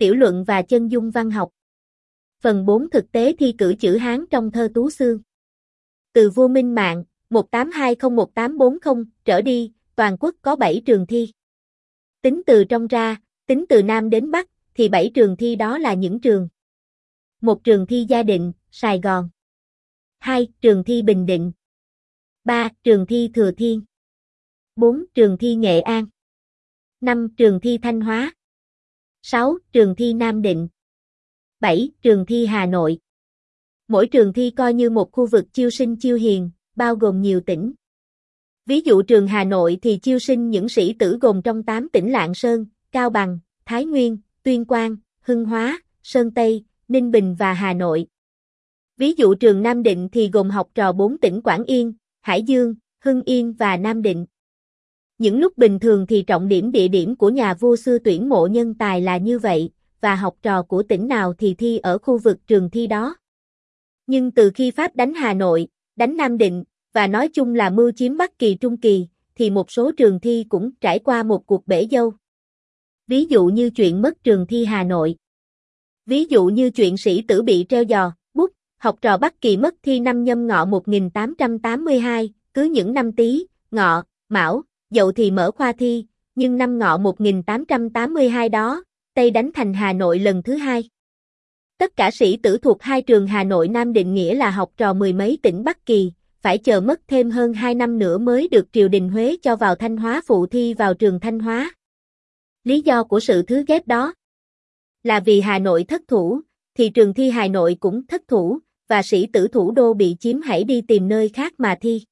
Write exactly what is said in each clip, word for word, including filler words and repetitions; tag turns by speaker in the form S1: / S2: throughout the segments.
S1: Tiểu luận và chân dung văn học. Phần bốn thực tế thi cử chữ Hán trong thơ Tú Xương. Từ vua Minh Mạng, một tám hai không một tám bốn không trở đi, toàn quốc có bảy trường thi. Tính từ trong ra, tính từ Nam đến Bắc, thì bảy trường thi đó là những trường. Một trường thi Gia Định, Sài Gòn. Hai. Trường thi Bình Định. Ba. Trường thi Thừa Thiên. Bốn. Trường thi Nghệ An. Năm. Trường thi Thanh Hóa. Sáu. Trường thi Nam Định. Bảy. Trường thi Hà Nội. Mỗi trường thi coi như một khu vực chiêu sinh chiêu hiền, bao gồm nhiều tỉnh. Ví dụ trường Hà Nội thì chiêu sinh những sĩ tử gồm trong tám tỉnh Lạng Sơn, Cao Bằng, Thái Nguyên, Tuyên Quang, Hưng Hóa, Sơn Tây, Ninh Bình và Hà Nội. Ví dụ trường Nam Định thì gồm học trò bốn tỉnh Quảng Yên, Hải Dương, Hưng Yên và Nam Định. Những lúc bình thường thì trọng điểm địa điểm của nhà vua xưa tuyển mộ nhân tài là như vậy, và học trò của tỉnh nào thì thi ở khu vực trường thi đó. Nhưng từ khi Pháp đánh Hà Nội, đánh Nam Định, và nói chung là mưu chiếm Bắc Kỳ Trung Kỳ, thì một số trường thi cũng trải qua một cuộc bể dâu. Ví dụ như chuyện mất trường thi Hà Nội. Ví dụ như chuyện sĩ tử bị treo giò, bút, học trò Bắc Kỳ mất thi năm Nhâm Ngọ một nghìn tám trăm tám mươi hai, cứ những năm Tý, Ngọ, Mão, Dậu thì mở khoa thi, nhưng năm Ngọ một nghìn tám trăm tám mươi hai đó, Tây đánh thành Hà Nội lần thứ hai. Tất cả sĩ tử thuộc hai trường Hà Nội Nam Định nghĩa là học trò mười mấy tỉnh Bắc Kỳ, phải chờ mất thêm hơn hai năm nữa mới được triều đình Huế cho vào Thanh Hóa phụ thi vào trường Thanh Hóa. Lý do của sự thứ ghép đó là vì Hà Nội thất thủ, thì trường thi Hà Nội cũng thất thủ, và sĩ tử thủ đô bị chiếm hãy đi tìm nơi khác mà thi.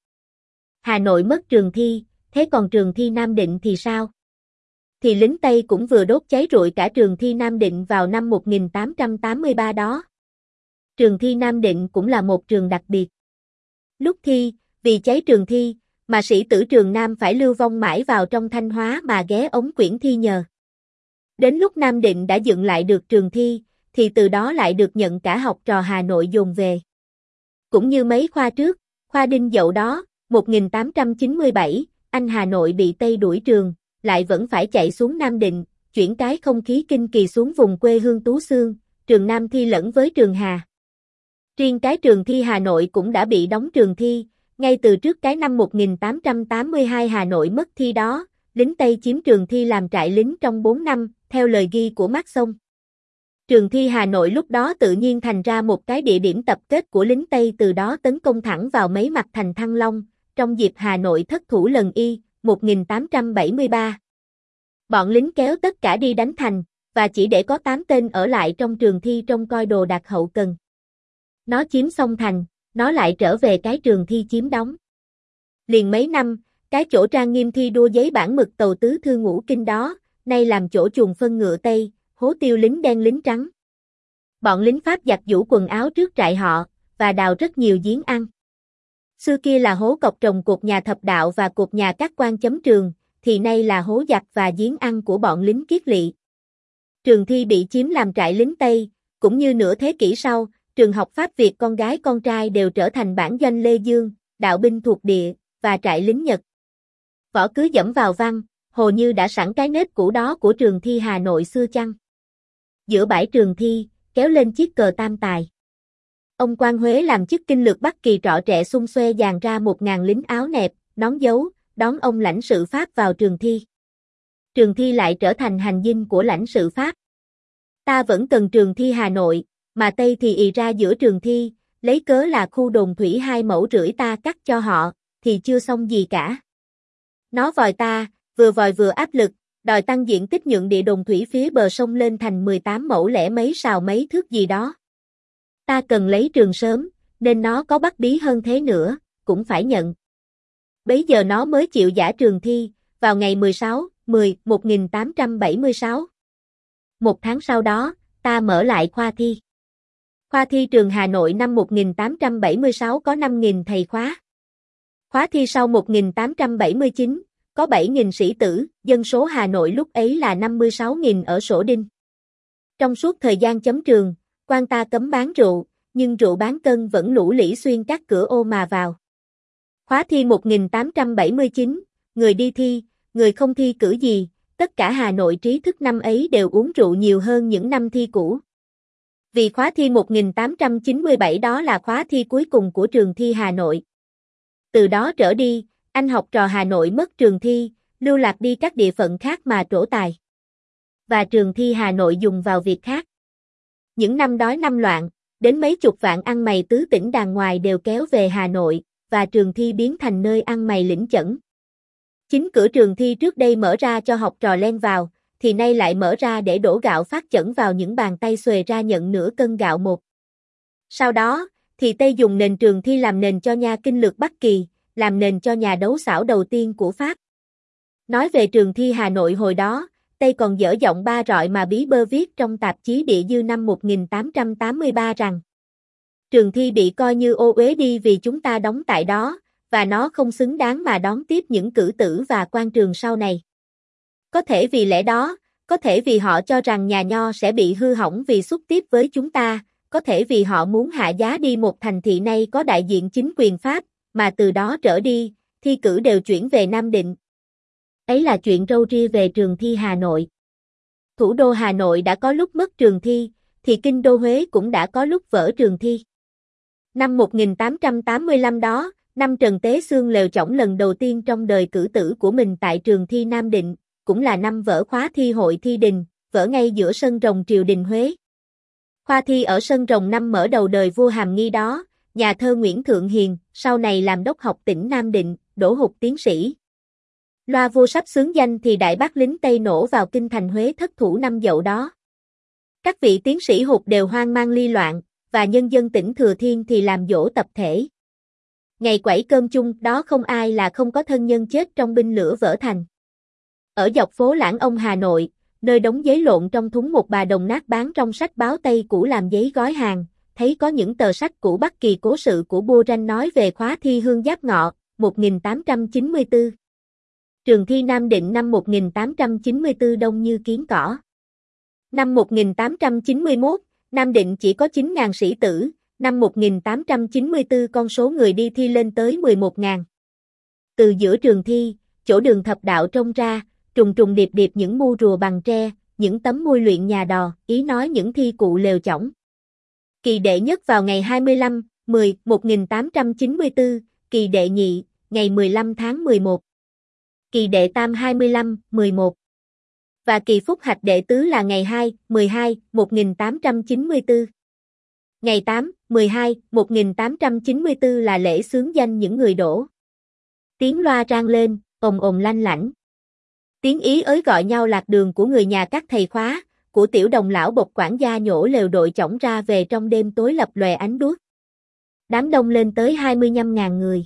S1: Hà Nội mất trường thi, thế còn trường thi Nam Định thì sao? Thì lính Tây cũng vừa đốt cháy rụi cả trường thi Nam Định vào năm một nghìn tám trăm tám mươi ba đó. Trường thi Nam Định cũng là một trường đặc biệt. Lúc thi, vì cháy trường thi, mà sĩ tử trường Nam phải lưu vong mãi vào trong Thanh Hóa mà ghé ống quyển thi nhờ. Đến lúc Nam Định đã dựng lại được trường thi, thì từ đó lại được nhận cả học trò Hà Nội dồn về. Cũng như mấy khoa trước, khoa Đinh Dậu đó, một nghìn tám trăm chín mươi bảy, anh Hà Nội bị Tây đuổi trường, lại vẫn phải chạy xuống Nam Định, chuyển cái không khí kinh kỳ xuống vùng quê hương Tú Xương, trường Nam thi lẫn với trường Hà. Riêng cái trường thi Hà Nội cũng đã bị đóng trường thi, ngay từ trước cái năm một nghìn tám trăm tám mươi hai Hà Nội mất thi đó, lính Tây chiếm trường thi làm trại lính trong bốn năm, theo lời ghi của Mác Sông. Trường thi Hà Nội lúc đó tự nhiên thành ra một cái địa điểm tập kết của lính Tây, từ đó tấn công thẳng vào mấy mặt thành Thăng Long, trong dịp Hà Nội thất thủ lần Y, một nghìn tám trăm bảy mươi ba. Bọn lính kéo tất cả đi đánh thành, và chỉ để có tám tên ở lại trong trường thi trông coi đồ đạc hậu cần. Nó chiếm xong thành, nó lại trở về cái trường thi chiếm đóng. Liền mấy năm, cái chỗ trang nghiêm thi đua giấy bản mực tàu tứ thư ngũ kinh đó, nay làm chỗ chuồng phân ngựa Tây, hố tiêu lính đen lính trắng. Bọn lính Pháp giặt giũ quần áo trước trại họ, và đào rất nhiều giếng ăn. Xưa kia là hố cọc trồng cột nhà thập đạo và cột nhà các quan chấm trường, thì nay là hố giặt và giếng ăn của bọn lính Kiết Lỵ. Trường thi bị chiếm làm trại lính Tây, cũng như nửa thế kỷ sau, trường học Pháp Việt con gái con trai đều trở thành bản doanh Lê Dương, đạo binh thuộc địa, và trại lính Nhật. Võ cứ dẫm vào văn, hồ như đã sẵn cái nếp cũ đó của trường thi Hà Nội xưa chăng? Giữa bãi trường thi, kéo lên chiếc cờ tam tài. Ông quan Huế làm chức kinh lược Bắc Kỳ trọ trẻ xung xuê dàn ra một ngàn lính áo nẹp, nón dấu, đón ông lãnh sự Pháp vào trường thi. Trường thi lại trở thành hành dinh của lãnh sự Pháp. Ta vẫn cần trường thi Hà Nội, mà Tây thì ì ra giữa trường thi, lấy cớ là khu đồn thủy hai mẫu rưỡi ta cắt cho họ, thì chưa xong gì cả. Nó vòi ta, vừa vòi vừa áp lực, đòi tăng diện tích nhượng địa đồn thủy phía bờ sông lên thành mười tám mẫu lẻ mấy sào mấy thước gì đó. Ta cần lấy trường sớm, nên nó có bắt bí hơn thế nữa, cũng phải nhận. Bấy giờ nó mới chịu giã trường thi, vào ngày mười sáu, mười, một nghìn tám trăm bảy mươi sáu. Một tháng sau đó, ta mở lại khoa thi. Khoa thi trường Hà Nội năm một nghìn tám trăm bảy mươi sáu có năm nghìn thầy khóa. Khóa thi sau một nghìn tám trăm bảy mươi chín, có bảy nghìn sĩ tử, dân số Hà Nội lúc ấy là năm mươi sáu nghìn ở Sổ Đinh. Trong suốt thời gian chấm trường, quan ta cấm bán rượu, nhưng rượu bán cân vẫn lũ lĩ xuyên các cửa ô mà vào. Khóa thi một nghìn tám trăm bảy mươi chín, người đi thi, người không thi cử gì, tất cả Hà Nội trí thức năm ấy đều uống rượu nhiều hơn những năm thi cũ. Vì khóa thi một nghìn tám trăm chín mươi bảy đó là khóa thi cuối cùng của trường thi Hà Nội. Từ đó trở đi, anh học trò Hà Nội mất trường thi, lưu lạc đi các địa phận khác mà trổ tài. Và trường thi Hà Nội dùng vào việc khác. Những năm đói năm loạn, đến mấy chục vạn ăn mày tứ tỉnh đàng ngoài đều kéo về Hà Nội, và trường thi biến thành nơi ăn mày lĩnh chẩn. Chính cửa trường thi trước đây mở ra cho học trò len vào, thì nay lại mở ra để đổ gạo phát chẩn vào những bàn tay xuề ra nhận nửa cân gạo một. Sau đó, thì Tây dùng nền trường thi làm nền cho nha kinh lược Bắc Kỳ, làm nền cho nhà đấu xảo đầu tiên của Pháp. Nói về trường thi Hà Nội hồi đó, Tây còn dở giọng ba rọi mà bí bơ viết trong tạp chí Địa Dư năm một nghìn tám trăm tám mươi ba rằng trường thi bị coi như ô uế đi vì chúng ta đóng tại đó, và nó không xứng đáng mà đón tiếp những cử tử và quan trường sau này. Có thể vì lẽ đó, có thể vì họ cho rằng nhà nho sẽ bị hư hỏng vì xúc tiếp với chúng ta, có thể vì họ muốn hạ giá đi một thành thị nay có đại diện chính quyền Pháp, mà từ đó trở đi, thi cử đều chuyển về Nam Định. Ấy là chuyện râu ria về trường thi Hà Nội. Thủ đô Hà Nội đã có lúc mất trường thi, thì kinh đô Huế cũng đã có lúc vỡ trường thi. Năm một nghìn tám trăm tám mươi lăm đó, năm Trần Tế Xương lều chõng lần đầu tiên trong đời cử tử của mình tại trường thi Nam Định, cũng là năm vỡ khóa thi hội thi đình, vỡ ngay giữa sân rồng triều đình Huế. Khoa thi ở sân rồng năm mở đầu đời vua Hàm Nghi đó, nhà thơ Nguyễn Thượng Hiền, sau này làm đốc học tỉnh Nam Định, đỗ hục tiến sĩ. Loa vua sắp xướng danh thì đại bác lính Tây nổ vào kinh thành Huế thất thủ năm Dậu đó. Các vị tiến sĩ hụt đều hoang mang ly loạn, và nhân dân tỉnh Thừa Thiên thì làm dỗ tập thể. Ngày quẩy cơm chung đó không ai là không có thân nhân chết trong binh lửa vỡ thành. Ở dọc phố Lãng Ông Hà Nội, nơi đống giấy lộn trong thúng một bà đồng nát bán trong sách báo Tây cũ làm giấy gói hàng, thấy có những tờ sách cũ Bắc Kỳ cố sự của Bua Ranh nói về khóa thi Hương Giáp Ngọ, một nghìn tám trăm chín mươi tư. Trường thi Nam Định năm một nghìn tám trăm chín mươi tư đông như kiến cỏ. Năm một nghìn tám trăm chín mươi mốt, Nam Định chỉ có chín nghìn sĩ tử, năm một nghìn tám trăm chín mươi tư con số người đi thi lên tới mười một nghìn. Từ giữa trường thi, chỗ đường thập đạo trông ra, trùng trùng điệp điệp những mu rùa bằng tre, những tấm mui luyện nhà đò, ý nói những thi cụ lều chõng. Kỳ đệ nhất vào ngày hai mươi lăm, mười, một nghìn tám trăm chín mươi tư, kỳ đệ nhị, ngày mười lăm tháng mười một. Kỳ đệ tam hai mươi lăm, mười một. Và kỳ phúc hạch đệ tứ là ngày hai, mười hai, một nghìn tám trăm chín mươi tư. Ngày tám, mười hai, một nghìn tám trăm chín mươi tư là lễ xướng danh những người đổ. Tiếng loa rang lên, ồn ồn lanh lảnh. Tiếng ý ới gọi nhau lạc đường của người nhà các thầy khóa, của tiểu đồng lão bộc quản gia nhổ lều đội chõng ra về trong đêm tối lập lòe ánh đuốc. Đám đông lên tới hai mươi lăm nghìn người.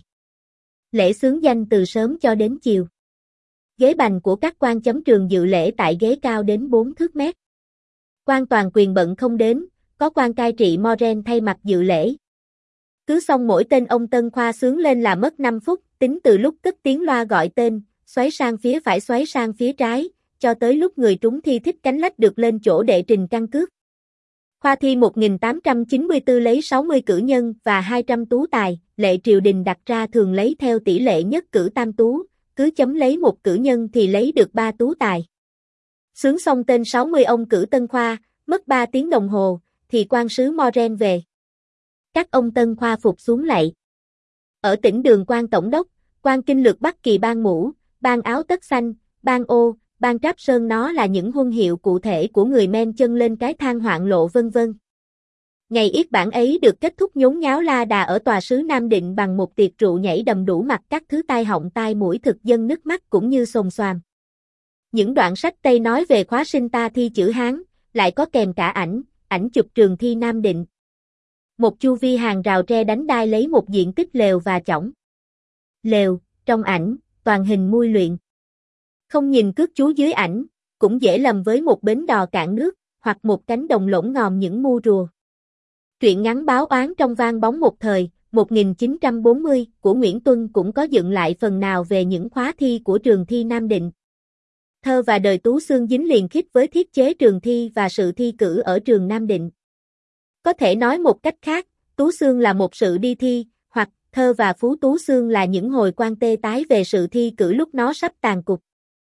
S1: Lễ xướng danh từ sớm cho đến chiều. Ghế bành của các quan chấm trường dự lễ tại ghế cao đến bốn thước mét. Quan toàn quyền bận không đến, có quan cai trị Moren thay mặt dự lễ. Cứ xong mỗi tên ông Tân Khoa xướng lên là mất năm phút, tính từ lúc cất tiếng loa gọi tên, xoáy sang phía phải xoáy sang phía trái, cho tới lúc người trúng thi thích cánh lách được lên chỗ đệ trình căn cước. Khoa thi một nghìn tám trăm chín mươi tư lấy sáu mươi cử nhân và hai trăm tú tài, lệ triều đình đặt ra thường lấy theo tỷ lệ nhất cử tam tú, cứ chấm lấy một cử nhân thì lấy được ba tú tài. Xướng xong tên sáu mươi ông cử Tân Khoa, mất ba tiếng đồng hồ, thì quan sứ Moren về. Các ông Tân Khoa phục xuống lạy. Ở tỉnh Đường quan tổng đốc, quan kinh lược Bắc Kỳ ban mũ, ban áo tất xanh, ban ô, ban tráp sơn nó là những huân hiệu cụ thể của người men chân lên cái thang hoạn lộ vân vân. Ngày yết bản ấy được kết thúc nhốn nháo la đà ở tòa sứ Nam Định bằng một tiệc rượu nhảy đầm đủ mặt các thứ tai họng tai mũi thực dân nước mắt cũng như xồm xoàm. Những đoạn sách Tây nói về khóa sinh ta thi chữ Hán, lại có kèm cả ảnh, ảnh chụp trường thi Nam Định. Một chu vi hàng rào tre đánh đai lấy một diện tích lều và chõng. Lều, trong ảnh, toàn hình mui luyện. Không nhìn cước chú dưới ảnh, cũng dễ lầm với một bến đò cạn nước, hoặc một cánh đồng lỗng ngòm những mu rùa. Truyện ngắn báo oán trong vang bóng một thời, một nghìn chín trăm bốn mươi, của Nguyễn Tuân cũng có dựng lại phần nào về những khóa thi của trường thi Nam Định. Thơ và đời Tú Xương dính liền khít với thiết chế trường thi và sự thi cử ở trường Nam Định. Có thể nói một cách khác, Tú Xương là một sự đi thi, hoặc thơ và Phú Tú Xương là những hồi quan tê tái về sự thi cử lúc nó sắp tàn cục.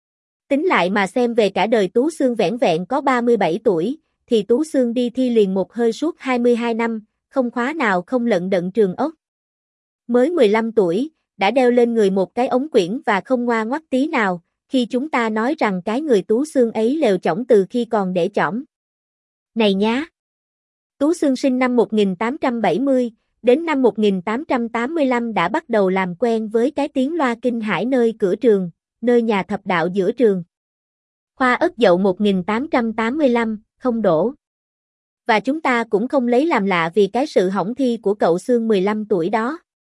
S1: Tính lại mà xem về cả đời Tú Xương vẻn vẹn có ba mươi bảy tuổi, thì Tú Xương đi thi liền một hơi suốt hai mươi hai năm, không khóa nào không lận đận trường ốc. Mới mười lăm tuổi, đã đeo lên người một cái ống quyển và không ngoa ngoắt tí nào, khi chúng ta nói rằng cái người Tú Xương ấy lều chỏng từ khi còn để chỏng. Này nhá! Tú Xương sinh năm một nghìn tám trăm bảy mươi, đến năm một nghìn tám trăm tám mươi lăm đã bắt đầu làm quen với cái tiếng loa kinh hải nơi cửa trường, nơi nhà thập đạo giữa trường. Khoa Ất Dậu một nghìn tám trăm tám mươi lăm, không đổ. Và chúng ta cũng không lấy làm lạ vì cái sự hỏng thi của cậu Xương mười lăm tuổi đó.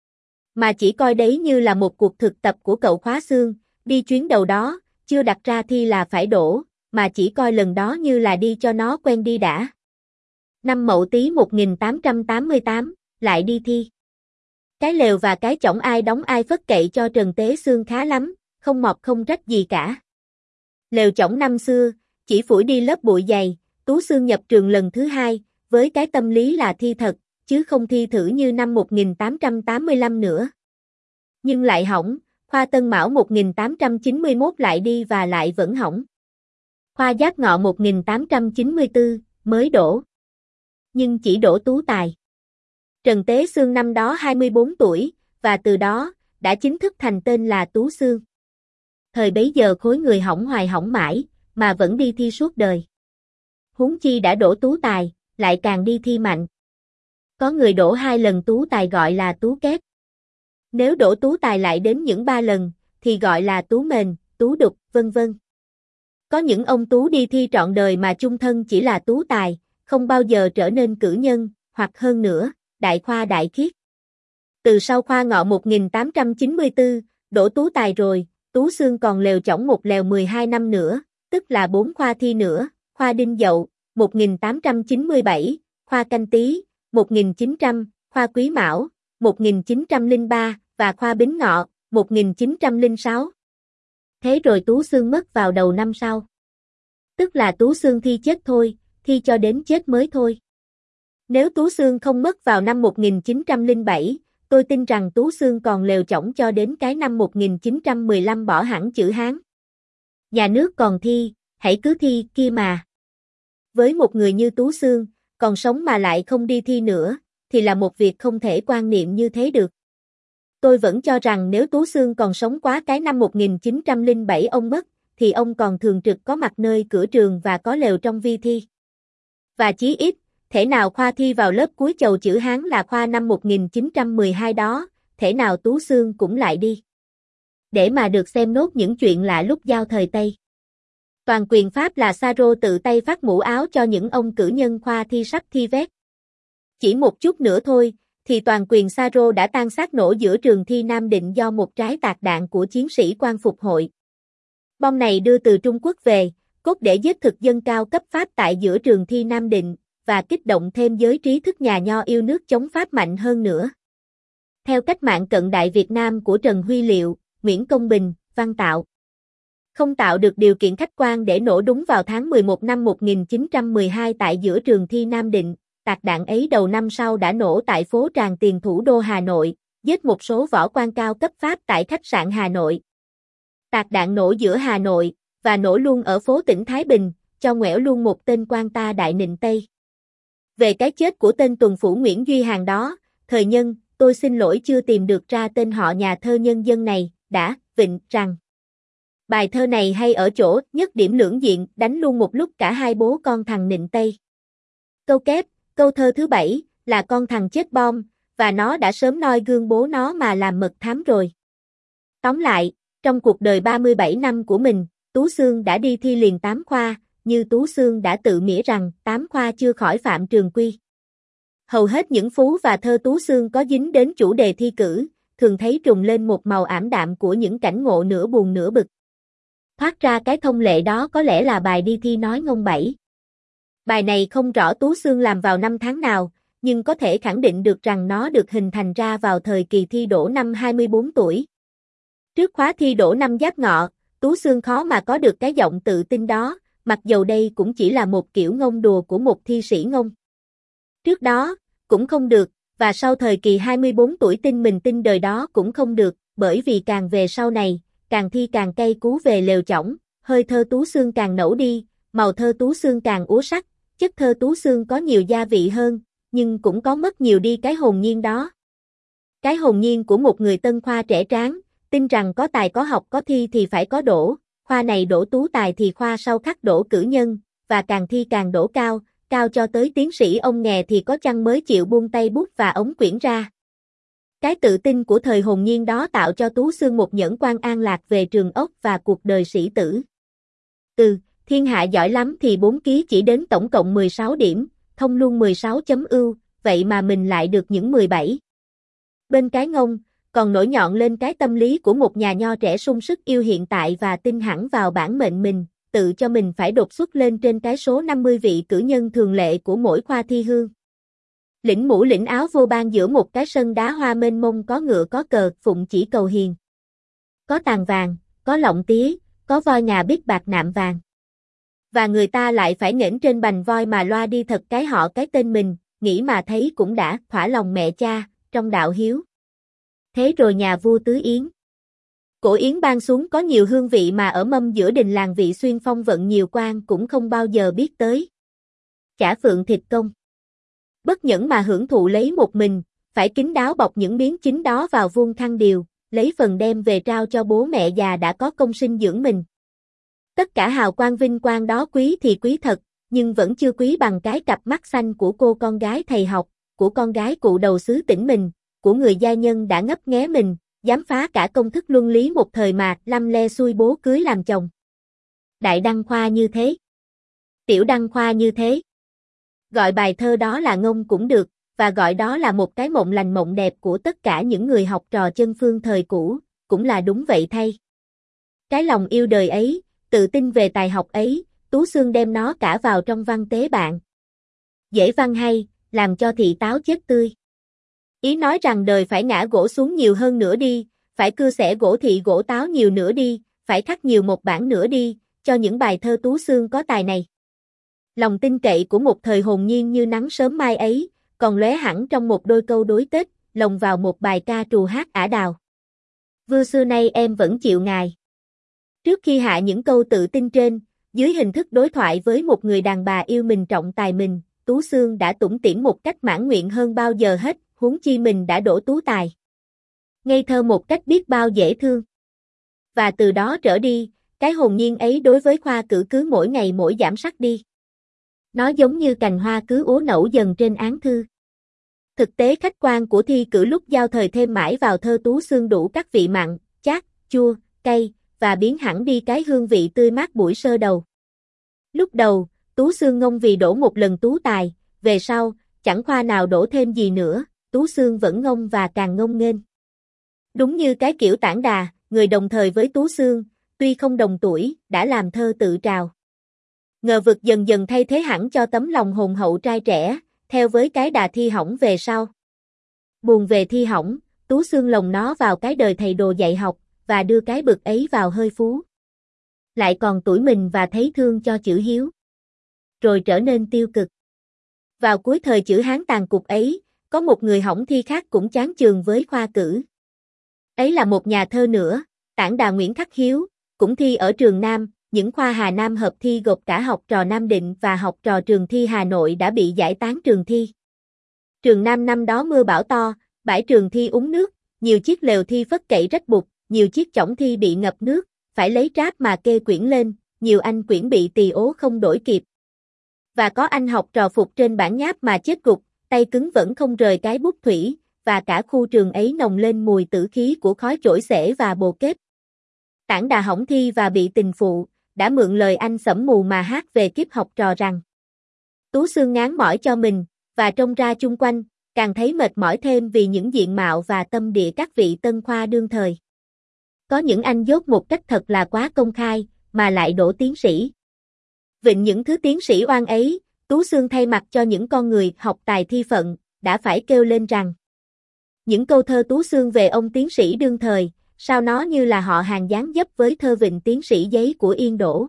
S1: Mà chỉ coi đấy như là một cuộc thực tập của cậu khóa Xương, đi chuyến đầu đó, chưa đặt ra thi là phải đổ, mà chỉ coi lần đó như là đi cho nó quen đi đã. Năm Mậu Tý một nghìn tám trăm tám mươi tám, lại đi thi. Cái lều và cái chõng ai đóng ai phất cậy cho Trần Tế Xương khá lắm, không mọt không rách gì cả. Lều chõng năm xưa, chỉ phủi đi lớp bụi dày, Tú Xương nhập trường lần thứ hai, với cái tâm lý là thi thật, chứ không thi thử như năm một nghìn tám trăm tám mươi lăm nữa. Nhưng lại hỏng, khoa Tân Mão một nghìn tám trăm chín mươi mốt lại đi và lại vẫn hỏng. Khoa Giáp Ngọ một nghìn tám trăm chín mươi tư, mới đổ. Nhưng chỉ đổ tú tài. Trần Tế Xương năm đó hai mươi bốn tuổi, và từ đó, đã chính thức thành tên là Tú Xương. Thời bấy giờ khối người hỏng hoài hỏng mãi, mà vẫn đi thi suốt đời. Huống chi đã đổ tú tài, lại càng đi thi mạnh. Có người đổ hai lần tú tài gọi là tú két. Nếu đổ tú tài lại đến những ba lần, thì gọi là tú mền, tú đục, vân vân. Có những ông tú đi thi trọn đời mà chung thân chỉ là tú tài, không bao giờ trở nên cử nhân, hoặc hơn nữa, đại khoa đại khiết. Từ sau khoa Ngọ một nghìn tám trăm chín mươi tư, đổ tú tài rồi, Tú Xương còn lều chõng một lèo mười hai năm nữa, tức là bốn khoa thi nữa, khoa Đinh Dậu, một nghìn tám trăm chín mươi bảy, khoa Canh Tý, một nghìn chín trăm, khoa Quý Mão, một nghìn chín trăm lẻ ba, và khoa Bính Ngọ, một nghìn chín trăm lẻ sáu. Thế rồi Tú Xương mất vào đầu năm sau. Tức là Tú Xương thi chết thôi, thi cho đến chết mới thôi. Nếu Tú Xương không mất vào năm một nghìn chín trăm lẻ bảy, tôi tin rằng Tú Xương còn lều chõng cho đến cái năm một nghìn chín trăm mười lăm bỏ hẳn chữ Hán. Nhà nước còn thi, hãy cứ thi kia mà. Với một người như Tú Xương, còn sống mà lại không đi thi nữa, thì là một việc không thể quan niệm như thế được. Tôi vẫn cho rằng nếu Tú Xương còn sống quá cái năm một nghìn chín trăm lẻ bảy ông mất, thì ông còn thường trực có mặt nơi cửa trường và có lều trong vi thi. Và chí ít, thể nào khoa thi vào lớp cuối chầu chữ Hán là khoa năm một nghìn chín trăm mười hai đó, thể nào Tú Xương cũng lại đi. Để mà được xem nốt những chuyện lạ lúc giao thời Tây. Toàn quyền Pháp là Saro tự tay phát mũ áo cho những ông cử nhân khoa thi sắp thi vét. Chỉ một chút nữa thôi, thì toàn quyền Saro đã tan xác nổ giữa trường thi Nam Định do một trái tạc đạn của chiến sĩ Quan Phục Hội. Bom này đưa từ Trung Quốc về, cốt để giết thực dân cao cấp Pháp tại giữa trường thi Nam Định, và kích động thêm giới trí thức nhà nho yêu nước chống Pháp mạnh hơn nữa. Theo cách mạng cận đại Việt Nam của Trần Huy Liệu, Nguyễn Công Bình, Văn Tạo, không tạo được điều kiện khách quan để nổ đúng vào tháng mười một năm một nghìn chín trăm mười hai tại giữa trường thi Nam Định, tạc đạn ấy đầu năm sau đã nổ tại phố Tràng Tiền thủ đô Hà Nội, giết một số võ quan cao cấp Pháp tại khách sạn Hà Nội. Tạc đạn nổ giữa Hà Nội, và nổ luôn ở phố tỉnh Thái Bình, cho ngoẻo luôn một tên quan ta Đại Nịnh Tây. Về cái chết của tên tuần phủ Nguyễn Duy Hàng đó, thời Nhân, tôi xin lỗi chưa tìm được ra tên họ nhà thơ nhân dân này, đã, vịnh, rằng. Bài thơ này hay ở chỗ, nhất điểm lưỡng diện, đánh luôn một lúc cả hai bố con thằng Nịnh Tây. Câu kép, câu thơ thứ bảy, là con thằng chết bom, và nó đã sớm noi gương bố nó mà làm mật thám rồi. Tóm lại, trong cuộc đời ba mươi bảy năm của mình, Tú Xương đã đi thi liền tám khoa, như Tú Xương đã tự mỉa rằng tám khoa chưa khỏi phạm trường quy. Hầu hết những phú và thơ Tú Xương có dính đến chủ đề thi cử, thường thấy trùng lên một màu ảm đạm của những cảnh ngộ nửa buồn nửa bực. Thoát ra cái thông lệ đó có lẽ là bài đi thi nói ngông bảy. Bài này không rõ Tú Xương làm vào năm tháng nào, nhưng có thể khẳng định được rằng nó được hình thành ra vào thời kỳ thi đỗ năm hai mươi bốn tuổi. Trước khóa thi đỗ năm Giáp Ngọ, Tú Xương khó mà có được cái giọng tự tin đó, mặc dầu đây cũng chỉ là một kiểu ngông đùa của một thi sĩ ngông. Trước đó, cũng không được, và sau thời kỳ hai mươi bốn tuổi tin mình tin đời đó cũng không được, bởi vì càng về sau này, càng thi càng cay cú về lều chõng, hơi thơ tú xương càng nẩu đi, màu thơ tú xương càng úa sắc, chất thơ tú xương có nhiều gia vị hơn, nhưng cũng có mất nhiều đi cái hồn nhiên đó. Cái hồn nhiên của một người tân khoa trẻ tráng, tin rằng có tài có học có thi thì phải có đỗ, khoa này đỗ tú tài thì khoa sau khắc đỗ cử nhân, và càng thi càng đỗ cao, cao cho tới tiến sĩ ông nghè thì có chăng mới chịu buông tay bút và ống quyển ra. Cái tự tin của thời hồn nhiên đó tạo cho Tú Xương một nhẫn quan an lạc về trường ốc và cuộc đời sĩ tử. Ừ, thiên hạ giỏi lắm thì bốn ký chỉ đến tổng cộng mười sáu điểm, thông luôn mười sáu chấm ưu, vậy mà mình lại được những mười bảy. Bên cái ngông, còn nổi nhọn lên cái tâm lý của một nhà nho trẻ sung sức yêu hiện tại và tin hẳn vào bản mệnh mình, tự cho mình phải đột xuất lên trên cái số năm mươi vị cử nhân thường lệ của mỗi khoa thi hương. Lĩnh mũ lĩnh áo vô ban giữa một cái sân đá hoa mênh mông có ngựa có cờ, phụng chỉ cầu hiền. Có tàn vàng, có lọng tía, có voi ngà bích bạc nạm vàng. Và người ta lại phải nghển trên bành voi mà loa đi thật cái họ cái tên mình, nghĩ mà thấy cũng đã thỏa lòng mẹ cha, trong đạo hiếu. Thế rồi nhà vua tứ yến. Cổ yến ban xuống có nhiều hương vị mà ở mâm giữa đình làng vị xuyên phong vận nhiều quan cũng không bao giờ biết tới. Chả phượng thịt công. Bất nhẫn mà hưởng thụ lấy một mình, phải kín đáo bọc những miếng chính đó vào vuông khăn điều, lấy phần đem về trao cho bố mẹ già đã có công sinh dưỡng mình. Tất cả hào quang vinh quang đó quý thì quý thật, nhưng vẫn chưa quý bằng cái cặp mắt xanh của cô con gái thầy học, của con gái cụ đầu xứ tỉnh mình, của người gia nhân đã ngấp nghé mình, dám phá cả công thức luân lý một thời mà lăm le xuôi bố cưới làm chồng. Đại đăng khoa như thế. Tiểu đăng khoa như thế. Gọi bài thơ đó là ngông cũng được, và gọi đó là một cái mộng lành mộng đẹp của tất cả những người học trò chân phương thời cũ, cũng là đúng vậy thay. Cái lòng yêu đời ấy, tự tin về tài học ấy, Tú Xương đem nó cả vào trong văn tế bạn. Dễ văn hay, làm cho thị táo chết tươi. Ý nói rằng đời phải ngã gỗ xuống nhiều hơn nữa đi, phải cưa xẻ gỗ thị gỗ táo nhiều nữa đi, phải khắc nhiều một bản nữa đi, cho những bài thơ Tú Xương có tài này. Lòng tin cậy của một thời hồn nhiên như nắng sớm mai ấy, còn lóe hẳn trong một đôi câu đối tết, lồng vào một bài ca trù hát ả đào. Vưa xưa nay em vẫn chịu ngài. Trước khi hạ những câu tự tin trên, dưới hình thức đối thoại với một người đàn bà yêu mình trọng tài mình, Tú Xương đã tủm tỉm một cách mãn nguyện hơn bao giờ hết, huống chi mình đã đỗ tú tài. Ngây thơ một cách biết bao dễ thương. Và từ đó trở đi, cái hồn nhiên ấy đối với khoa cử cứ mỗi ngày mỗi giảm sắc đi. Nó giống như cành hoa cứ úa nẫu dần trên án thư. Thực tế khách quan của thi cử lúc giao thời thêm mãi vào thơ Tú Xương đủ các vị mặn, chát, chua, cay, và biến hẳn đi cái hương vị tươi mát buổi sơ đầu. Lúc đầu, Tú Xương ngông vì đổ một lần tú tài, về sau, chẳng khoa nào đổ thêm gì nữa, Tú Xương vẫn ngông và càng ngông nghênh. Đúng như cái kiểu Tản Đà, người đồng thời với Tú Xương, tuy không đồng tuổi, đã làm thơ tự trào. Ngờ vực dần dần thay thế hẳn cho tấm lòng hồn hậu trai trẻ, theo với cái đà thi hỏng về sau. Buồn về thi hỏng, Tú Xương lồng nó vào cái đời thầy đồ dạy học, và đưa cái bực ấy vào hơi phú. Lại còn tuổi mình và thấy thương cho chữ hiếu. Rồi trở nên tiêu cực. Vào cuối thời chữ Hán tàn cục ấy, có một người hỏng thi khác cũng chán chường với khoa cử. Ấy là một nhà thơ nữa, Tản Đà Nguyễn Khắc Hiếu, cũng thi ở trường Nam, những khoa Hà Nam hợp thi gộp cả học trò Nam Định và học trò trường thi Hà Nội đã bị giải tán trường thi. Trường Nam năm đó mưa bão to, bãi trường thi úng nước, nhiều chiếc lều thi phất cậy rách bụt, nhiều chiếc chõng thi bị ngập nước, phải lấy tráp mà kê quyển lên, nhiều anh quyển bị tì ố không đổi kịp. Và có anh học trò phục trên bảng nháp mà chết gục, tay cứng vẫn không rời cái bút thủy, và cả khu trường ấy nồng lên mùi tử khí của khói chổi xể và bồ kết. Tản Đà hỏng thi và bị tình phụ, đã mượn lời anh Sẩm Mù mà hát về kiếp học trò rằng: Tú Xương ngán mỏi cho mình, và trông ra chung quanh, càng thấy mệt mỏi thêm vì những diện mạo và tâm địa các vị tân khoa đương thời. Có những anh dốt một cách thật là quá công khai, mà lại đỗ tiến sĩ. Vịnh những thứ tiến sĩ oan ấy, Tú Xương thay mặt cho những con người học tài thi phận, đã phải kêu lên rằng: những câu thơ Tú Xương về ông tiến sĩ đương thời, sao nó như là họ hàng dáng dấp với thơ vịnh tiến sĩ giấy của Yên Đỗ.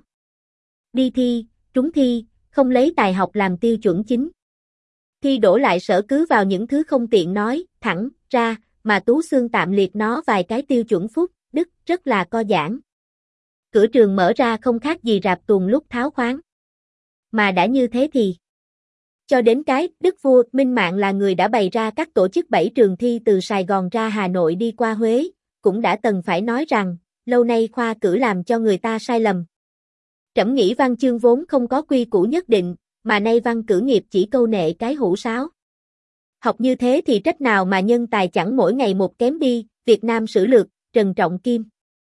S1: Đi thi, trúng thi, không lấy tài học làm tiêu chuẩn chính. Thi đỗ lại sở cứ vào những thứ không tiện nói, thẳng, ra, mà Tú Xương tạm liệt nó vài cái tiêu chuẩn phúc, đức, rất là co giãn. Cửa trường mở ra không khác gì rạp tuồng lúc tháo khoáng. Mà đã như thế thì... Cho đến cái, Đức vua Minh Mạng là người đã bày ra các tổ chức bảy trường thi từ Sài Gòn ra Hà Nội đi qua Huế, cũng đã từng phải nói rằng, lâu nay khoa cử làm cho người ta sai lầm. Trẫm nghĩ văn chương vốn không có quy củ nhất định, mà nay văn cử nghiệp chỉ câu nệ cái hũ sáo. Học như thế thì trách nào mà nhân tài chẳng mỗi ngày một kém đi, Việt Nam Sử Lược, Trần Trọng Kim.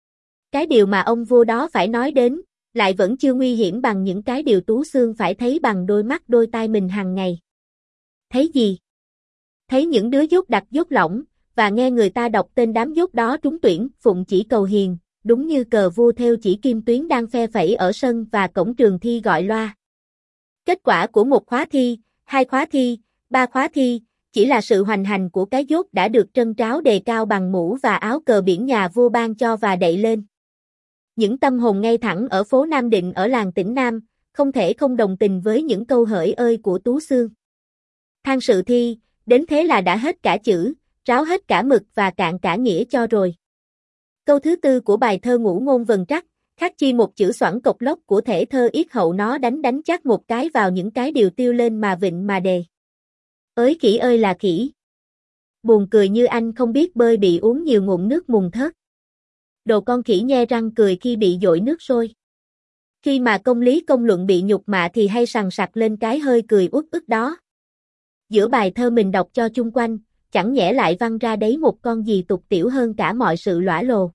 S1: Cái điều mà ông vua đó phải nói đến, lại vẫn chưa nguy hiểm bằng những cái điều Tú Xương phải thấy bằng đôi mắt đôi tai mình hàng ngày. Thấy gì? Thấy những đứa dốt đặc dốt lỏng, và nghe người ta đọc tên đám dốt đó trúng tuyển, phụng chỉ cầu hiền, đúng như cờ vua theo chỉ kim tuyến đang phe phẩy ở sân và cổng trường thi gọi loa. Kết quả của một khóa thi, hai khóa thi, ba khóa thi, chỉ là sự hoành hành của cái dốt đã được trân tráo đề cao bằng mũ và áo cờ biển nhà vua ban cho và đậy lên. Những tâm hồn ngay thẳng ở phố Nam Định ở làng Tỉnh Nam, không thể không đồng tình với những câu hỡi ơi của Tú Xương. Than sự thi, đến thế là đã hết cả chữ, ráo hết cả mực và cạn cả nghĩa cho rồi. Câu thứ tư của bài thơ Ngũ Ngôn Vần Trắc, khắc chi một chữ xoẵn cộc lốc của thể thơ yết hậu nó đánh đánh chắc một cái vào những cái điều tiêu lên mà vịnh mà đề. Ới khỉ ơi là khỉ. Buồn cười như anh không biết bơi bị uống nhiều ngụm nước mùng thớt. Đồ con khỉ nhe răng cười khi bị dội nước sôi. Khi mà công lý công luận bị nhục mạ thì hay sằng sặc lên cái hơi cười uất ức đó. Giữa bài thơ mình đọc cho chung quanh, chẳng nhẽ lại văng ra đấy một con gì tục tiểu hơn cả mọi sự lõa lồ.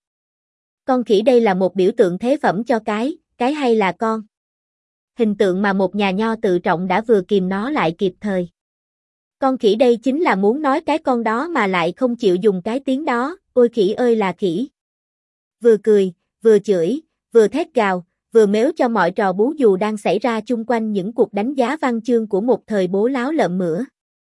S1: Con khỉ đây là một biểu tượng thế phẩm cho cái, cái hay là con. Hình tượng mà một nhà nho tự trọng đã vừa kìm nó lại kịp thời. Con khỉ đây chính là muốn nói cái con đó mà lại không chịu dùng cái tiếng đó, ôi khỉ ơi là khỉ. Vừa cười, vừa chửi, vừa thét gào, vừa mếu cho mọi trò bú dù đang xảy ra chung quanh những cuộc đánh giá văn chương của một thời bố láo lợm mửa.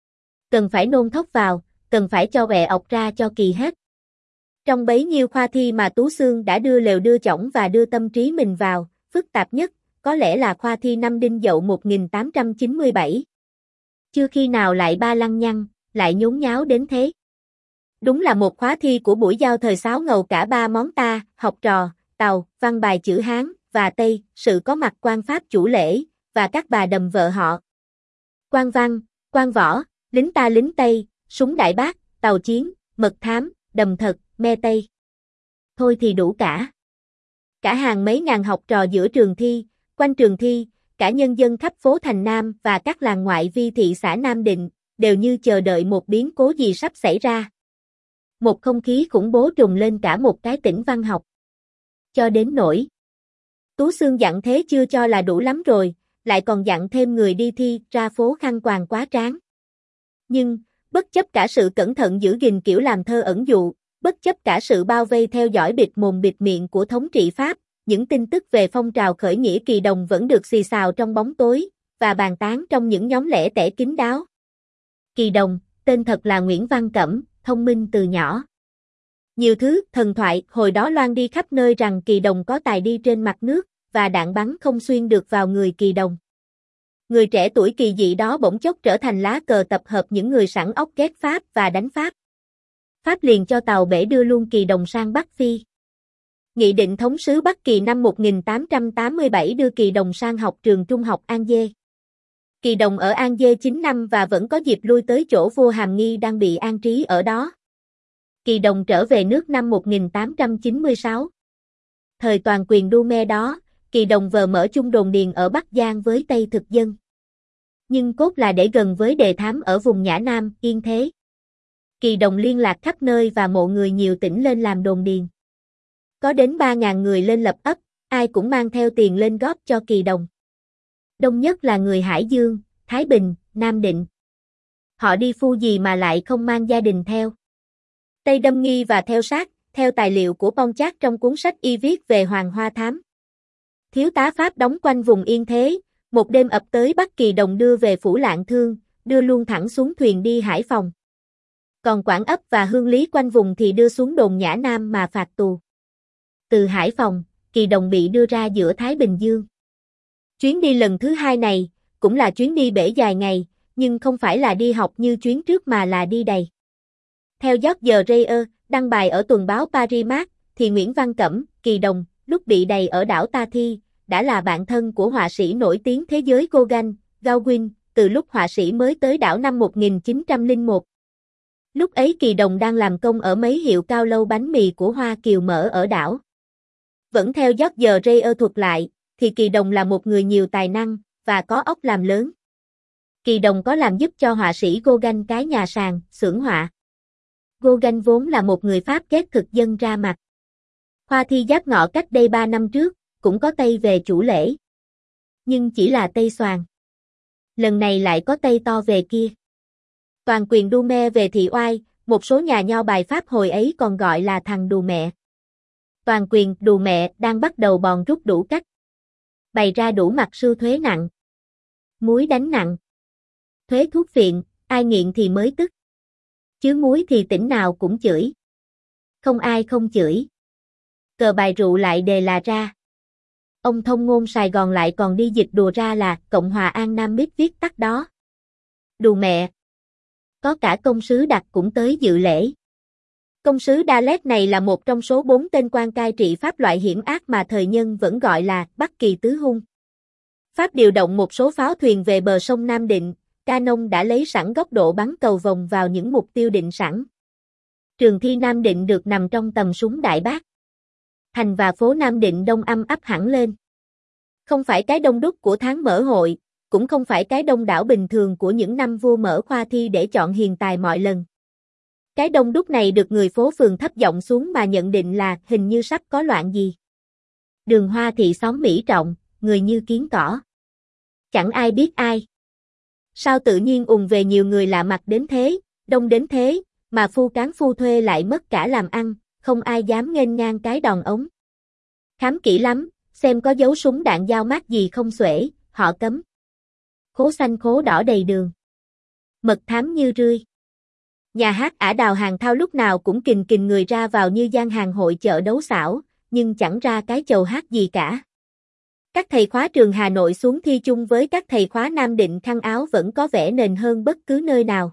S1: Cần phải nôn thốc vào, cần phải cho bẹ ọc ra cho kỳ hết. Trong bấy nhiêu khoa thi mà Tú Xương đã đưa lều đưa chõng và đưa tâm trí mình vào, phức tạp nhất, có lẽ là khoa thi năm Đinh Dậu một nghìn tám trăm chín mươi bảy. Chưa khi nào lại ba lăng nhăng, lại nhốn nháo đến thế. Đúng là một khóa thi của buổi giao thời sáo ngầu cả ba món ta, học trò, Tàu, văn bài chữ Hán, và Tây, sự có mặt quan Pháp chủ lễ, và các bà đầm vợ họ. Quan văn, quan võ, lính ta lính Tây, súng đại bác, tàu chiến, mật thám, đầm thật, me Tây. Thôi thì đủ cả. Cả hàng mấy ngàn học trò giữa trường thi, quanh trường thi, cả nhân dân khắp phố thành Nam và các làng ngoại vi thị xã Nam Định, đều như chờ đợi một biến cố gì sắp xảy ra. Một không khí khủng bố trùng lên cả một cái tỉnh văn học. Cho đến nỗi Tú Xương dặn thế chưa cho là đủ lắm rồi, lại còn dặn thêm người đi thi ra phố khăn quàng quá tráng. Nhưng, bất chấp cả sự cẩn thận giữ gìn kiểu làm thơ ẩn dụ, bất chấp cả sự bao vây theo dõi bịt mồm bịt miệng của thống trị Pháp, những tin tức về phong trào khởi nghĩa Kỳ Đồng vẫn được xì xào trong bóng tối, và bàn tán trong những nhóm lẻ tẻ kín đáo. Kỳ Đồng, tên thật là Nguyễn Văn Cẩm, thông minh từ nhỏ. Nhiều thứ, thần thoại, hồi đó loan đi khắp nơi rằng Kỳ Đồng có tài đi trên mặt nước, và đạn bắn không xuyên được vào người Kỳ Đồng. Người trẻ tuổi kỳ dị đó bỗng chốc trở thành lá cờ tập hợp những người sẵn óc ghét Pháp và đánh Pháp. Pháp liền cho tàu bể đưa luôn Kỳ Đồng sang Bắc Phi. Nghị định thống sứ Bắc Kỳ năm một nghìn tám trăm tám mươi bảy đưa Kỳ Đồng sang học trường trung học An Dê. Kỳ Đồng ở An Dê chín năm và vẫn có dịp lui tới chỗ vua Hàm Nghi đang bị an trí ở đó. Kỳ Đồng trở về nước năm một nghìn tám trăm chín mươi sáu. Thời toàn quyền Đu Me đó, Kỳ Đồng vờ mở chung đồn điền ở Bắc Giang với Tây thực dân. Nhưng cốt là để gần với đề thám ở vùng Nhã Nam, Yên Thế. Kỳ Đồng liên lạc khắp nơi và mộ người nhiều tỉnh lên làm đồn điền. Có đến ba ngàn người lên lập ấp, ai cũng mang theo tiền lên góp cho Kỳ Đồng. Đông nhất là người Hải Dương, Thái Bình, Nam Định. Họ đi phu gì mà lại không mang gia đình theo. Tây đâm nghi và theo sát, theo tài liệu của Ponchac trong cuốn sách y viết về Hoàng Hoa Thám. Thiếu tá Pháp đóng quanh vùng Yên Thế, một đêm ập tới bắt Kỳ Đồng đưa về phủ Lạng Thương, đưa luôn thẳng xuống thuyền đi Hải Phòng. Còn Quảng Ấp và Hương Lý quanh vùng thì đưa xuống đồn Nhã Nam mà phạt tù. Từ Hải Phòng, Kỳ Đồng bị đưa ra giữa Thái Bình Dương. Chuyến đi lần thứ hai này, cũng là chuyến đi bể dài ngày, nhưng không phải là đi học như chuyến trước mà là đi đầy. Theo George Reyer, đăng bài ở tuần báo Paris Match, thì Nguyễn Văn Cẩm, Kỳ Đồng, lúc bị đày ở đảo Ta Thi, đã là bạn thân của họa sĩ nổi tiếng thế giới Gauguin, Gauguin, từ lúc họa sĩ mới tới đảo năm một nghìn chín trăm lẻ một. Lúc ấy Kỳ Đồng đang làm công ở mấy hiệu cao lâu bánh mì của Hoa Kiều mở ở đảo. Vẫn theo George Reyer thuật lại, thì Kỳ Đồng là một người nhiều tài năng, và có óc làm lớn. Kỳ Đồng có làm giúp cho họa sĩ Gauguin cái nhà sàn, xưởng họa. Gauguin vốn là một người Pháp ghét thực dân ra mặt. Hoa Thi Giáp Ngọ cách đây ba năm trước, cũng có Tây về chủ lễ. Nhưng chỉ là Tây xoàn. Lần này lại có Tây to về kia. Toàn quyền đu me về thị oai, một số nhà nho bài Pháp hồi ấy còn gọi là thằng đù mẹ. Toàn quyền đù mẹ đang bắt đầu bòn rút đủ cách. Bày ra đủ mặt sưu thuế nặng. Muối đánh nặng. Thuế thuốc phiện, ai nghiện thì mới tức. Chứ muối thì tỉnh nào cũng chửi. Không ai không chửi. Cờ bài rượu lại đề là ra. Ông thông ngôn Sài Gòn lại còn đi dịch đùa ra là Cộng hòa An Nam biết viết tắt đó. Đù mẹ. Có cả công sứ Đặc cũng tới dự lễ. Công sứ Đa Lét này là một trong số bốn tên quan cai trị Pháp loại hiểm ác mà thời nhân vẫn gọi là Bắc Kỳ Tứ Hung. Pháp điều động một số pháo thuyền về bờ sông Nam Định, Canon đã lấy sẵn góc độ bắn cầu vồng vào những mục tiêu định sẵn. Trường thi Nam Định được nằm trong tầm súng đại bác. Thành và phố Nam Định đông âm ấp hẳn lên. Không phải cái đông đúc của tháng mở hội, cũng không phải cái đông đảo bình thường của những năm vua mở khoa thi để chọn hiền tài mọi lần. Cái đông đúc này được người phố phường thấp giọng xuống mà nhận định là hình như sắp có loạn gì. Đường Hoa thị xóm Mỹ Trọng, người như kiến cỏ. Chẳng ai biết ai. Sao tự nhiên ùn về nhiều người lạ mặt đến thế, đông đến thế, mà phu cán phu thuê lại mất cả làm ăn, không ai dám nghênh ngang cái đòn ống. Khám kỹ lắm, xem có dấu súng đạn dao mát gì không xuể, họ cấm. Khố xanh khố đỏ đầy đường. Mật thám như rươi. Nhà hát Ả Đào Hàng Thao lúc nào cũng kình kình người ra vào như gian hàng hội chợ đấu xảo, nhưng chẳng ra cái chầu hát gì cả. Các thầy khóa trường Hà Nội xuống thi chung với các thầy khóa Nam Định khăn áo vẫn có vẻ nền hơn bất cứ nơi nào.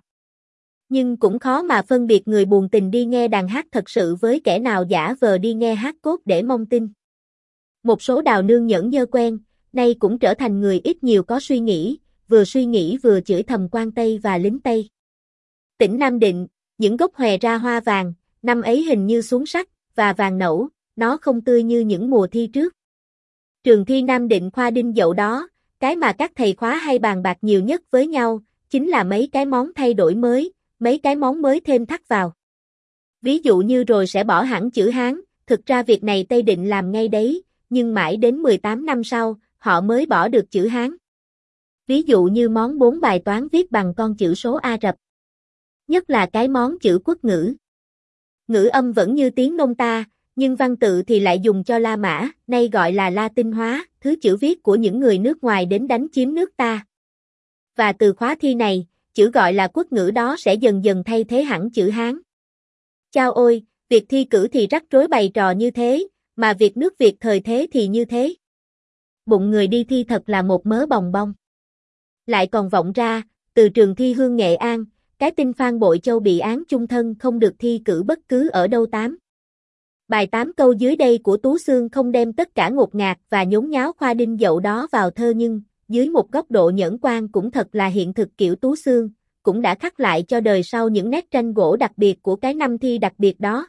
S1: Nhưng cũng khó mà phân biệt người buồn tình đi nghe đàn hát thật sự với kẻ nào giả vờ đi nghe hát cốt để mong tin. Một số đào nương nhẫn nhơ quen, nay cũng trở thành người ít nhiều có suy nghĩ, vừa suy nghĩ vừa chửi thầm quan Tây và lính Tây. Tỉnh Nam Định, những gốc hòe ra hoa vàng, năm ấy hình như xuống sắc, và vàng nẫu, nó không tươi như những mùa thi trước. Trường thi Nam Định khoa đinh dậu đó, cái mà các thầy khóa hay bàn bạc nhiều nhất với nhau, chính là mấy cái món thay đổi mới, mấy cái món mới thêm thắt vào. Ví dụ như rồi sẽ bỏ hẳn chữ Hán, thực ra việc này Tây định làm ngay đấy, nhưng mãi đến mười tám năm sau, họ mới bỏ được chữ Hán. Ví dụ như món bốn bài toán viết bằng con chữ số Ả Rập. Nhất là cái món chữ quốc ngữ. Ngữ âm vẫn như tiếng nông ta, nhưng văn tự thì lại dùng cho La Mã, nay gọi là Latin hóa, thứ chữ viết của những người nước ngoài đến đánh chiếm nước ta. Và từ khóa thi này, chữ gọi là quốc ngữ đó sẽ dần dần thay thế hẳn chữ Hán. Chao ôi, việc thi cử thì rắc rối bày trò như thế, mà việc nước Việt thời thế thì như thế. Bụng người đi thi thật là một mớ bòng bong. Lại còn vọng ra, từ trường thi Hương Nghệ An, cái tin Phan Bội Châu bị án chung thân không được thi cử bất cứ ở đâu tám. Bài tám câu dưới đây của Tú Xương không đem tất cả ngột ngạt và nhốn nháo khoa đinh dậu đó vào thơ nhưng, dưới một góc độ nhẫn quan cũng thật là hiện thực kiểu Tú Xương, cũng đã khắc lại cho đời sau những nét tranh gỗ đặc biệt của cái năm thi đặc biệt đó.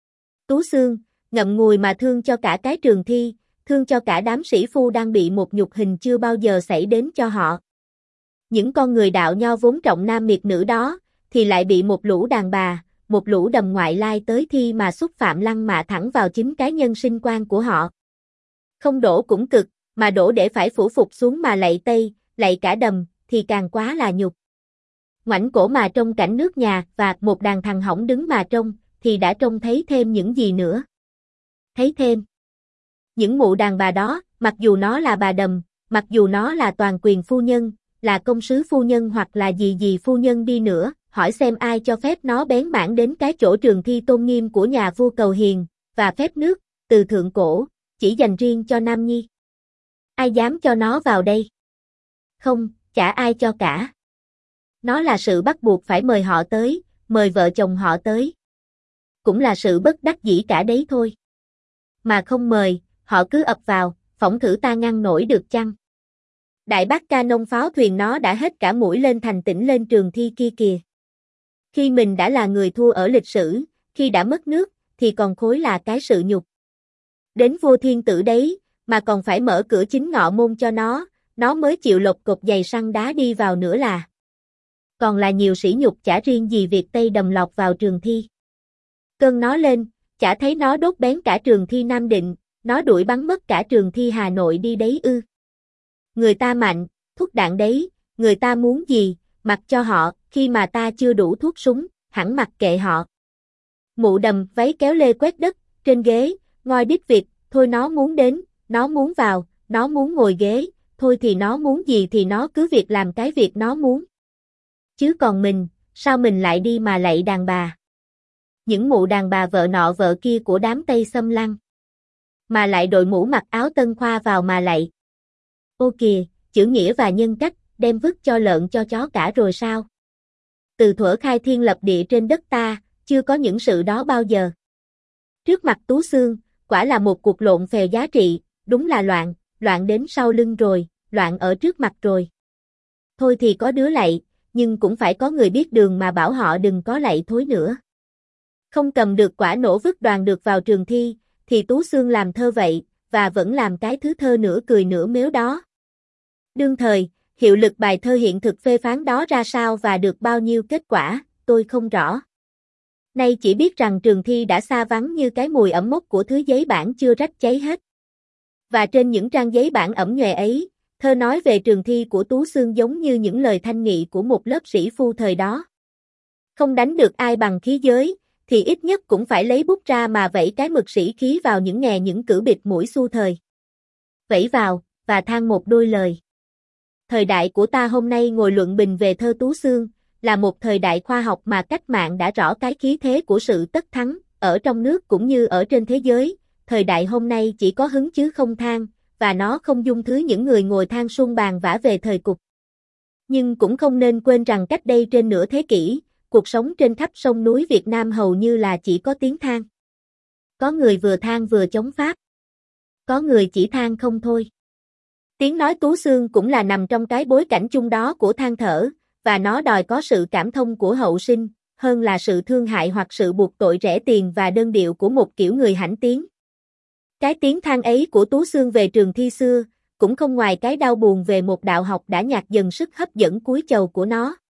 S1: Tú Xương, ngậm ngùi mà thương cho cả cái trường thi, thương cho cả đám sĩ phu đang bị một nhục hình chưa bao giờ xảy đến cho họ. Những con người đạo nho vốn trọng nam miệt nữ đó, thì lại bị một lũ đàn bà, một lũ đầm ngoại lai tới thi mà xúc phạm lăng mạ thẳng vào chính cái nhân sinh quan của họ. Không đổ cũng cực, mà đổ để phải phủ phục xuống mà lạy Tây, lạy cả đầm, thì càng quá là nhục. Ngoảnh cổ mà trông cảnh nước nhà và một đàn thằng hỏng đứng mà trông, thì đã trông thấy thêm những gì nữa. Thấy thêm. Những mụ đàn bà đó, mặc dù nó là bà đầm, mặc dù nó là toàn quyền phu nhân, là công sứ phu nhân hoặc là gì gì phu nhân đi nữa, hỏi xem ai cho phép nó bén mảng đến cái chỗ trường thi tôn nghiêm của nhà vua Cầu Hiền, và phép nước, từ thượng cổ, chỉ dành riêng cho Nam Nhi. Ai dám cho nó vào đây? Không, chả ai cho cả. Nó là sự bắt buộc phải mời họ tới, mời vợ chồng họ tới. Cũng là sự bất đắc dĩ cả đấy thôi. Mà không mời, họ cứ ập vào, phỏng thử ta ngăn nổi được chăng? Đại bác ca nông pháo thuyền nó đã hết cả mũi lên thành tỉnh lên trường thi kia kìa. Khi mình đã là người thua ở lịch sử, khi đã mất nước, thì còn khối là cái sự nhục. Đến vua thiên tử đấy, mà còn phải mở cửa chính ngọ môn cho nó, nó mới chịu lột cột giày săn đá đi vào nữa là. Còn là nhiều sỉ nhục chả riêng gì việc Tây Đầm lọt vào trường thi. Cơn nó lên, chả thấy nó đốt bén cả trường thi Nam Định, nó đuổi bắn mất cả trường thi Hà Nội đi đấy ư. Người ta mạnh, thuốc đạn đấy, người ta muốn gì, mặc cho họ, khi mà ta chưa đủ thuốc súng, hẳn mặc kệ họ. Mụ đầm váy kéo lê quét đất, trên ghế, ngoi đít vịt, thôi nó muốn đến, nó muốn vào, nó muốn ngồi ghế, thôi thì nó muốn gì thì nó cứ việc làm cái việc nó muốn. Chứ còn mình, sao mình lại đi mà lạy đàn bà? Những mụ đàn bà vợ nọ vợ kia của đám Tây xâm lăng. Mà lại đội mũ mặc áo tân khoa vào mà lạy. Ô kìa, chữ nghĩa và nhân cách, đem vứt cho lợn cho chó cả rồi sao? Từ thuở khai thiên lập địa trên đất ta, chưa có những sự đó bao giờ. Trước mặt Tú Xương, quả là một cuộc lộn phèo giá trị, đúng là loạn, loạn đến sau lưng rồi, loạn ở trước mặt rồi. Thôi thì có đứa lạy, nhưng cũng phải có người biết đường mà bảo họ đừng có lạy thối nữa. Không cầm được quả nổ vứt đoàn được vào trường thi, thì Tú Xương làm thơ vậy, và vẫn làm cái thứ thơ nửa cười nửa mếu đó. Đương thời, hiệu lực bài thơ hiện thực phê phán đó ra sao và được bao nhiêu kết quả, tôi không rõ. Nay chỉ biết rằng trường thi đã xa vắng như cái mùi ẩm mốc của thứ giấy bản chưa rách cháy hết. Và trên những trang giấy bản ẩm nhòe ấy, thơ nói về trường thi của Tú Xương giống như những lời thanh nghị của một lớp sĩ phu thời đó. Không đánh được ai bằng khí giới, thì ít nhất cũng phải lấy bút ra mà vẫy cái mực sĩ khí vào những nghè những cử bịt mũi xu thời. Vẫy vào, và than một đôi lời. Thời đại của ta hôm nay ngồi luận bình về thơ Tú Xương, là một thời đại khoa học mà cách mạng đã rõ cái khí thế của sự tất thắng, ở trong nước cũng như ở trên thế giới. Thời đại hôm nay chỉ có hứng chứ không than, và nó không dung thứ những người ngồi than suông bàn vả về thời cục. Nhưng cũng không nên quên rằng cách đây trên nửa thế kỷ, cuộc sống trên khắp sông núi Việt Nam hầu như là chỉ có tiếng than. Có người vừa than vừa chống Pháp. Có người chỉ than không thôi. Tiếng nói Tú Xương cũng là nằm trong cái bối cảnh chung đó của than thở, và nó đòi có sự cảm thông của hậu sinh, hơn là sự thương hại hoặc sự buộc tội rẻ tiền và đơn điệu của một kiểu người hãnh tiếng. Cái tiếng than ấy của Tú Xương về trường thi xưa, cũng không ngoài cái đau buồn về một đạo học đã nhạt dần sức hấp dẫn cuối chầu của nó.